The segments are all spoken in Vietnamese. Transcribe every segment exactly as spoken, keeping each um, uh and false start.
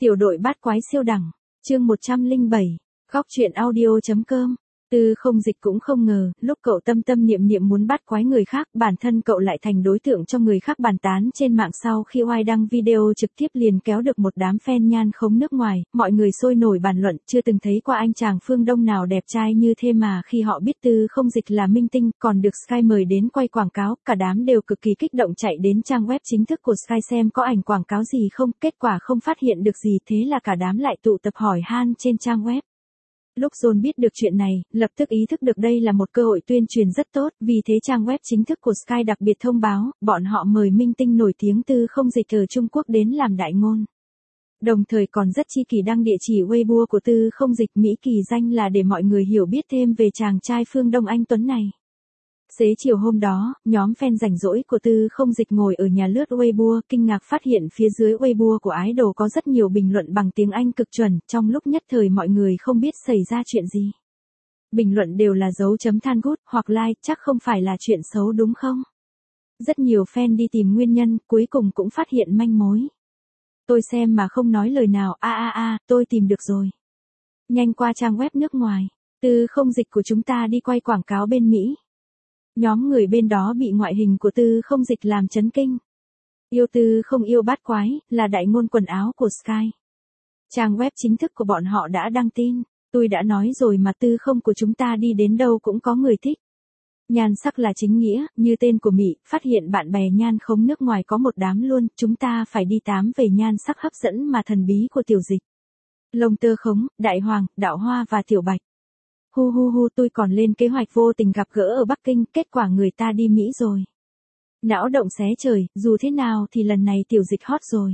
Tiểu đội bát quái siêu đẳng, chương một trăm lẻ bảy, góc truyện audio.com. Tư Không Dịch cũng không ngờ, lúc cậu tâm tâm niệm niệm muốn bắt quái người khác, bản thân cậu lại thành đối tượng cho người khác bàn tán trên mạng. Sau khi oai đăng video trực tiếp liền kéo được một đám fan nhan khống nước ngoài, mọi người sôi nổi bàn luận, chưa từng thấy qua anh chàng phương Đông nào đẹp trai như thế mà khi họ biết Tư Không Dịch là minh tinh, còn được Sky mời đến quay quảng cáo, cả đám đều cực kỳ kích động chạy đến trang web chính thức của Sky xem có ảnh quảng cáo gì không, kết quả không phát hiện được gì, thế là cả đám lại tụ tập hỏi han trên trang web. Lúc John biết được chuyện này, lập tức ý thức được đây là một cơ hội tuyên truyền rất tốt, vì thế trang web chính thức của Sky đặc biệt thông báo, bọn họ mời minh tinh nổi tiếng Tư Không Dịch ở Trung Quốc đến làm đại ngôn. Đồng thời còn rất chi kỳ đăng địa chỉ Weibo của Tư Không Dịch, Mỹ kỳ danh là để mọi người hiểu biết thêm về chàng trai phương Đông anh tuấn này. Xế chiều hôm đó, nhóm fan rảnh rỗi của Tư Không Dịch ngồi ở nhà lướt Weibo, kinh ngạc phát hiện phía dưới Weibo của idol có rất nhiều bình luận bằng tiếng Anh cực chuẩn, trong lúc nhất thời mọi người không biết xảy ra chuyện gì. Bình luận đều là dấu chấm than good hoặc like, chắc không phải là chuyện xấu đúng không? Rất nhiều fan đi tìm nguyên nhân, cuối cùng cũng phát hiện manh mối. Tôi xem mà không nói lời nào, a a a, tôi tìm được rồi. Nhanh qua trang web nước ngoài, Tư Không Dịch của chúng ta đi quay quảng cáo bên Mỹ. Nhóm người bên đó bị ngoại hình của Tư Không Dịch làm chấn kinh. Yêu Tư không yêu bát quái, là đại ngôn quần áo của Sky. Trang web chính thức của bọn họ đã đăng tin. Tôi đã nói rồi mà, Tư không của chúng ta đi đến đâu cũng có người thích. Nhan sắc là chính nghĩa, như tên của Mỹ, phát hiện bạn bè nhan khống nước ngoài có một đám luôn, chúng ta phải đi tám về nhan sắc hấp dẫn mà thần bí của Tiểu Dịch. Lông tơ khống, Đại Hoàng, Đạo Hoa và Tiểu Bạch. Hu hu hu, tôi còn lên kế hoạch vô tình gặp gỡ ở Bắc Kinh, kết quả người ta đi Mỹ rồi. Não động xé trời, dù thế nào thì lần này Tiểu Dịch hot rồi.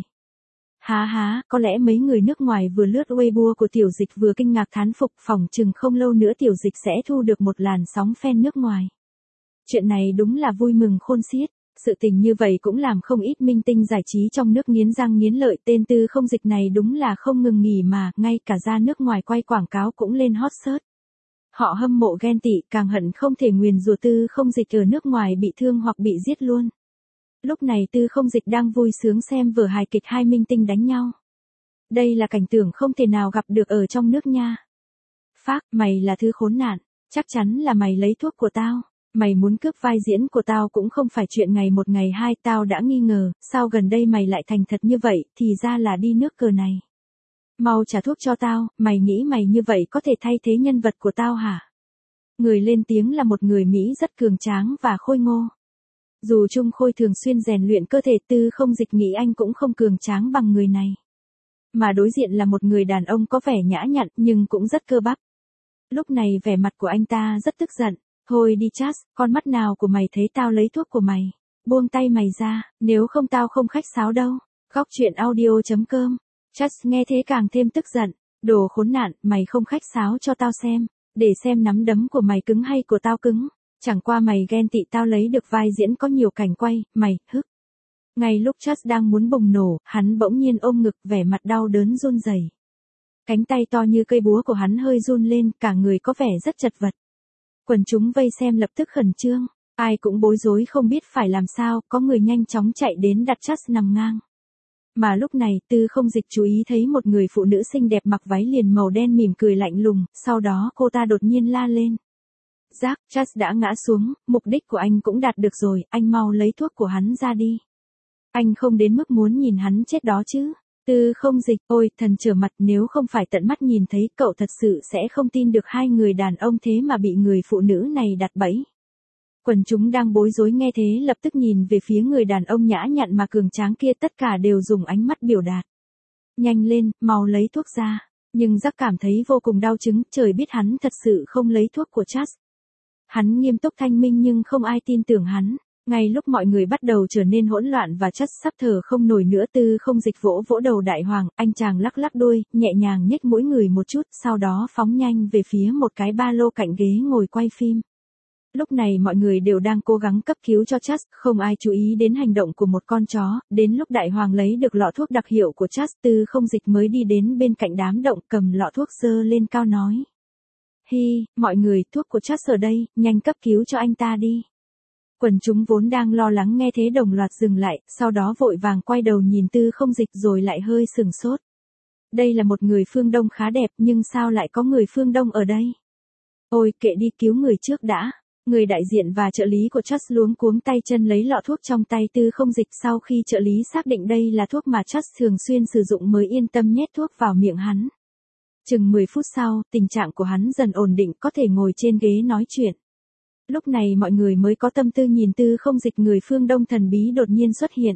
Há há, có lẽ mấy người nước ngoài vừa lướt Weibo của Tiểu Dịch vừa kinh ngạc thán phục, phỏng chừng không lâu nữa Tiểu Dịch sẽ thu được một làn sóng fan nước ngoài. Chuyện này đúng là vui mừng khôn xiết. Sự tình như vậy cũng làm không ít minh tinh giải trí trong nước nghiến răng nghiến lợi, tên Tư Không Dịch này đúng là không ngừng nghỉ mà, ngay cả ra nước ngoài quay quảng cáo cũng lên hot search. Họ hâm mộ ghen tị, càng hận không thể nguyền rủa Tư Không Dịch ở nước ngoài bị thương hoặc bị giết luôn. Lúc này Tư Không Dịch đang vui sướng xem vở hài kịch hai minh tinh đánh nhau. Đây là cảnh tượng không thể nào gặp được ở trong nước nha. Phác, mày là thứ khốn nạn, chắc chắn là mày lấy thuốc của tao. Mày muốn cướp vai diễn của tao cũng không phải chuyện ngày một ngày hai, tao đã nghi ngờ, sao gần đây mày lại thành thật như vậy, thì ra là đi nước cờ này. Mau trả thuốc cho tao, mày nghĩ mày như vậy có thể thay thế nhân vật của tao hả? Người lên tiếng là một người Mỹ rất cường tráng và khôi ngô. Dù Trung Khôi thường xuyên rèn luyện cơ thể, Tư Không Dịch nghĩ anh cũng không cường tráng bằng người này. Mà đối diện là một người đàn ông có vẻ nhã nhặn nhưng cũng rất cơ bắp. Lúc này vẻ mặt của anh ta rất tức giận. Thôi đi Chas, con mắt nào của mày thấy tao lấy thuốc của mày? Buông tay mày ra, nếu không tao không khách sáo đâu. Góc truyện audio.com. Chas nghe thế càng thêm tức giận. Đồ khốn nạn, mày không khách sáo cho tao xem. Để xem nắm đấm của mày cứng hay của tao cứng. Chẳng qua mày ghen tị tao lấy được vai diễn có nhiều cảnh quay, mày, hức. Ngay lúc Chas đang muốn bùng nổ, hắn bỗng nhiên ôm ngực, vẻ mặt đau đớn run rẩy. Cánh tay to như cây búa của hắn hơi run lên, cả người có vẻ rất chật vật. Quần chúng vây xem lập tức khẩn trương, ai cũng bối rối không biết phải làm sao, có người nhanh chóng chạy đến đặt Chas nằm ngang. Mà lúc này Tư Không Dịch chú ý thấy một người phụ nữ xinh đẹp mặc váy liền màu đen mỉm cười lạnh lùng, sau đó cô ta đột nhiên la lên. Giác, Chas đã ngã xuống, mục đích của anh cũng đạt được rồi, anh mau lấy thuốc của hắn ra đi. Anh không đến mức muốn nhìn hắn chết đó chứ. Tư Không Dịch, ôi, thần trở mặt, nếu không phải tận mắt nhìn thấy, cậu thật sự sẽ không tin được hai người đàn ông thế mà bị người phụ nữ này đặt bẫy. Quần chúng đang bối rối nghe thế lập tức nhìn về phía người đàn ông nhã nhặn mà cường tráng kia, tất cả đều dùng ánh mắt biểu đạt. Nhanh lên, mau lấy thuốc ra. Nhưng Giác cảm thấy vô cùng đau chứng, trời biết hắn thật sự không lấy thuốc của Chas. Hắn nghiêm túc thanh minh nhưng không ai tin tưởng hắn. Ngay lúc mọi người bắt đầu trở nên hỗn loạn và Chas sắp thở không nổi nữa, Tư Không Dịch vỗ vỗ đầu Đại Hoàng, anh chàng lắc lắc đuôi, nhẹ nhàng nhếch mũi người một chút, sau đó phóng nhanh về phía một cái ba lô cạnh ghế ngồi quay phim. Lúc này mọi người đều đang cố gắng cấp cứu cho Chas, không ai chú ý đến hành động của một con chó, đến lúc Đại Hoàng lấy được lọ thuốc đặc hiệu của Chas, Tư Không Dịch mới đi đến bên cạnh đám động, cầm lọ thuốc giơ lên cao nói. Hi, mọi người, thuốc của Chas ở đây, nhanh cấp cứu cho anh ta đi. Quần chúng vốn đang lo lắng nghe thế đồng loạt dừng lại, sau đó vội vàng quay đầu nhìn Tư Không Dịch rồi lại hơi sừng sốt. Đây là một người phương Đông khá đẹp nhưng sao lại có người phương Đông ở đây? Ôi kệ đi, cứu người trước đã. Người đại diện và trợ lý của Trust luống cuống tay chân lấy lọ thuốc trong tay Tư Không Dịch, sau khi trợ lý xác định đây là thuốc mà Trust thường xuyên sử dụng mới yên tâm nhét thuốc vào miệng hắn. Chừng mười phút sau, tình trạng của hắn dần ổn định, có thể ngồi trên ghế nói chuyện. Lúc này mọi người mới có tâm tư nhìn Tư Không Dịch, người phương Đông thần bí đột nhiên xuất hiện.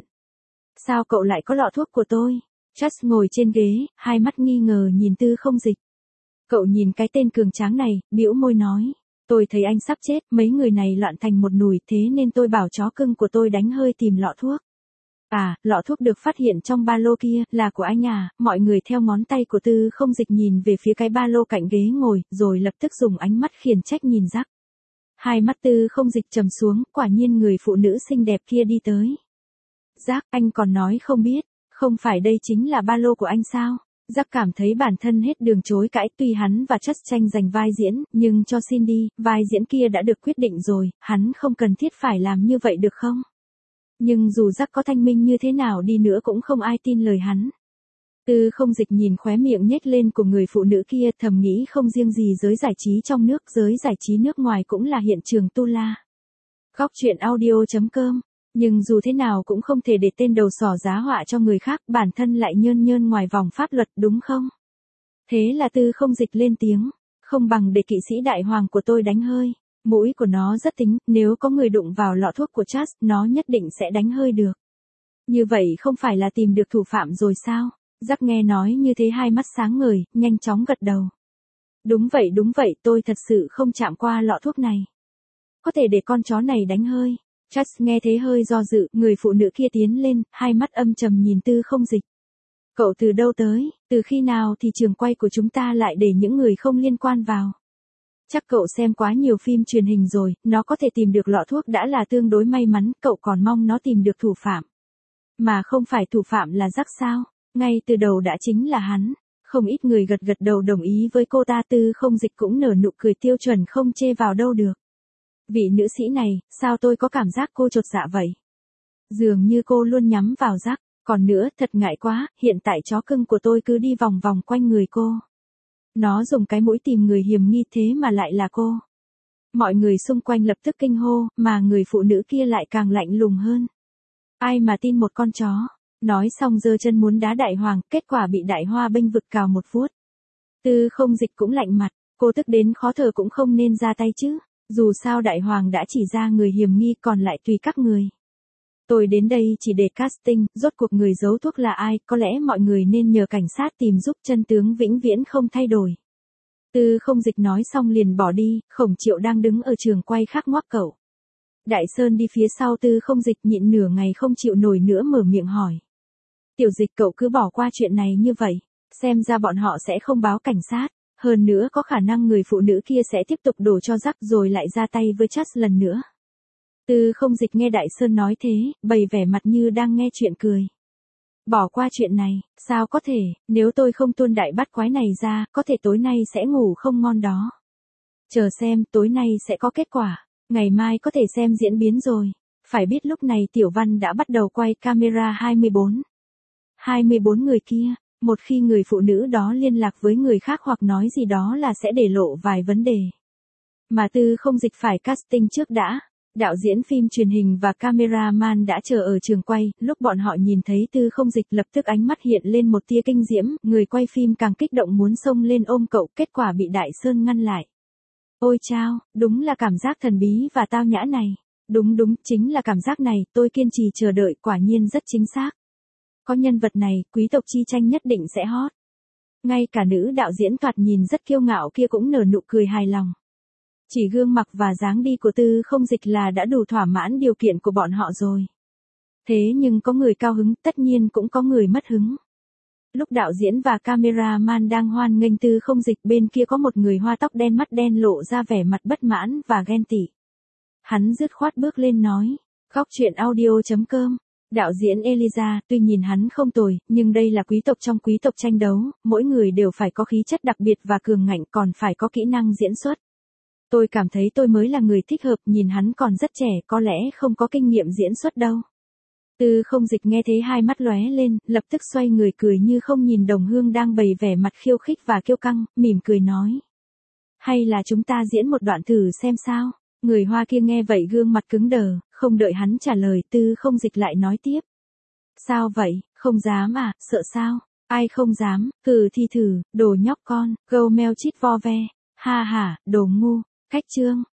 Sao cậu lại có lọ thuốc của tôi? Trust ngồi trên ghế, hai mắt nghi ngờ nhìn Tư Không Dịch. Cậu nhìn cái tên cường tráng này, bĩu môi nói. Tôi thấy anh sắp chết, mấy người này loạn thành một nùi, thế nên tôi bảo chó cưng của tôi đánh hơi tìm lọ thuốc. À, lọ thuốc được phát hiện trong ba lô kia, là của anh à? Mọi người theo ngón tay của Tư Không Dịch nhìn về phía cái ba lô cạnh ghế ngồi, rồi lập tức dùng ánh mắt khiển trách nhìn Jack. Hai mắt Tư Không Dịch trầm xuống, quả nhiên người phụ nữ xinh đẹp kia đi tới. Jack, anh còn nói không biết, không phải đây chính là ba lô của anh sao? Jack cảm thấy bản thân hết đường chối cãi, tuy hắn và Trust tranh giành vai diễn, nhưng cho Cindy, vai diễn kia đã được quyết định rồi, hắn không cần thiết phải làm như vậy được không? Nhưng dù Jack có thanh minh như thế nào đi nữa cũng không ai tin lời hắn. Tư Không Dịch nhìn khóe miệng nhếch lên của người phụ nữ kia, thầm nghĩ không riêng gì giới giải trí trong nước, giới giải trí nước ngoài cũng là hiện trường tu la. Góc truyện audio chấm com. Nhưng dù thế nào cũng không thể để tên đầu sỏ giá họa cho người khác, bản thân lại nhơn nhơn ngoài vòng pháp luật, đúng không? Thế là Tư Không Dịch lên tiếng, không bằng để kỵ sĩ đại hoàng của tôi đánh hơi. Mũi của nó rất tính, nếu có người đụng vào lọ thuốc của Trust, nó nhất định sẽ đánh hơi được. Như vậy không phải là tìm được thủ phạm rồi sao? Jack nghe nói như thế hai mắt sáng ngời, nhanh chóng gật đầu. Đúng vậy đúng vậy, tôi thật sự không chạm qua lọ thuốc này. Có thể để con chó này đánh hơi. Trust nghe thế hơi do dự, người phụ nữ kia tiến lên, hai mắt âm trầm nhìn Tư Không Dịch. Cậu từ đâu tới, từ khi nào thì trường quay của chúng ta lại để những người không liên quan vào? Chắc cậu xem quá nhiều phim truyền hình rồi, nó có thể tìm được lọ thuốc đã là tương đối may mắn, cậu còn mong nó tìm được thủ phạm. Mà không phải thủ phạm là Jack sao? Ngay từ đầu đã chính là hắn. Không ít người gật gật đầu đồng ý với cô ta. Tư Không Dịch cũng nở nụ cười tiêu chuẩn không chê vào đâu được. Vị nữ sĩ này, sao tôi có cảm giác cô chột dạ vậy? Dường như cô luôn nhắm vào Jack. Còn nữa, thật ngại quá, hiện tại chó cưng của tôi cứ đi vòng vòng quanh người cô. Nó dùng cái mũi tìm người hiểm nghi, thế mà lại là cô. Mọi người xung quanh lập tức kinh hô, mà người phụ nữ kia lại càng lạnh lùng hơn. Ai mà tin một con chó? Nói xong giơ chân muốn đá đại hoàng, kết quả bị đại hoa bênh vực cào một vuốt. Tư Không Dịch cũng lạnh mặt, cô tức đến khó thở cũng không nên ra tay chứ. Dù sao đại hoàng đã chỉ ra người hiểm nghi, còn lại tùy các người. Tôi đến đây chỉ để casting, rốt cuộc người giấu thuốc là ai, có lẽ mọi người nên nhờ cảnh sát tìm giúp, chân tướng vĩnh viễn không thay đổi. Tư Không Dịch nói xong liền bỏ đi, Khổng Triệu đang đứng ở trường quay khác ngoác cậu. Đại Sơn đi phía sau Tư Không Dịch, nhịn nửa ngày không chịu nổi nữa mở miệng hỏi. Tiểu Dịch, cậu cứ bỏ qua chuyện này như vậy, xem ra bọn họ sẽ không báo cảnh sát, hơn nữa có khả năng người phụ nữ kia sẽ tiếp tục đổ cho Jack rồi lại ra tay với Trust lần nữa. Tư Không Dịch nghe Đại Sơn nói thế, bày vẻ mặt như đang nghe chuyện cười. Bỏ qua chuyện này, sao có thể, nếu tôi không tuôn đại bắt quái này ra, có thể tối nay sẽ ngủ không ngon đó. Chờ xem, tối nay sẽ có kết quả, ngày mai có thể xem diễn biến rồi. Phải biết lúc này Tiểu Văn đã bắt đầu quay camera hai mươi bốn. hai mươi bốn người kia, một khi người phụ nữ đó liên lạc với người khác hoặc nói gì đó là sẽ để lộ vài vấn đề. Mà Tư Không Dịch phải casting trước đã. Đạo diễn phim truyền hình và cameraman đã chờ ở trường quay, lúc bọn họ nhìn thấy Tư Không Dịch lập tức ánh mắt hiện lên một tia kinh diễm, người quay phim càng kích động muốn xông lên ôm cậu, kết quả bị Đại Sơn ngăn lại. Ôi chao, đúng là cảm giác thần bí và tao nhã này. Đúng đúng, chính là cảm giác này, tôi kiên trì chờ đợi, quả nhiên rất chính xác. Có nhân vật này, quý tộc chi tranh nhất định sẽ hot. Ngay cả nữ đạo diễn thoạt nhìn rất kiêu ngạo kia cũng nở nụ cười hài lòng. Chỉ gương mặt và dáng đi của Tư Không Dịch là đã đủ thỏa mãn điều kiện của bọn họ rồi. Thế nhưng có người cao hứng, tất nhiên cũng có người mất hứng. Lúc đạo diễn và cameraman đang hoan nghênh Tư Không Dịch, bên kia có một người hoa tóc đen mắt đen lộ ra vẻ mặt bất mãn và ghen tị. Hắn dứt khoát bước lên nói, góc truyện audio chấm com. Đạo diễn Eliza, tuy nhìn hắn không tồi, nhưng đây là quý tộc trong quý tộc tranh đấu, mỗi người đều phải có khí chất đặc biệt và cường ngạnh, còn phải có kỹ năng diễn xuất. Tôi cảm thấy tôi mới là người thích hợp, nhìn hắn còn rất trẻ, có lẽ không có kinh nghiệm diễn xuất đâu. Tư Không Dịch nghe thế hai mắt lóe lên, lập tức xoay người cười như không nhìn Đồng Hương đang bày vẻ mặt khiêu khích và kiêu căng, mỉm cười nói. Hay là chúng ta diễn một đoạn thử xem sao? Người Hoa kia nghe vậy gương mặt cứng đờ, không đợi hắn trả lời Tư Không Dịch lại nói tiếp. Sao vậy, không dám à, sợ sao? Ai không dám, thử thì thử, đồ nhóc con, gâu meo chít vo ve, ha ha, đồ ngu, cách chương.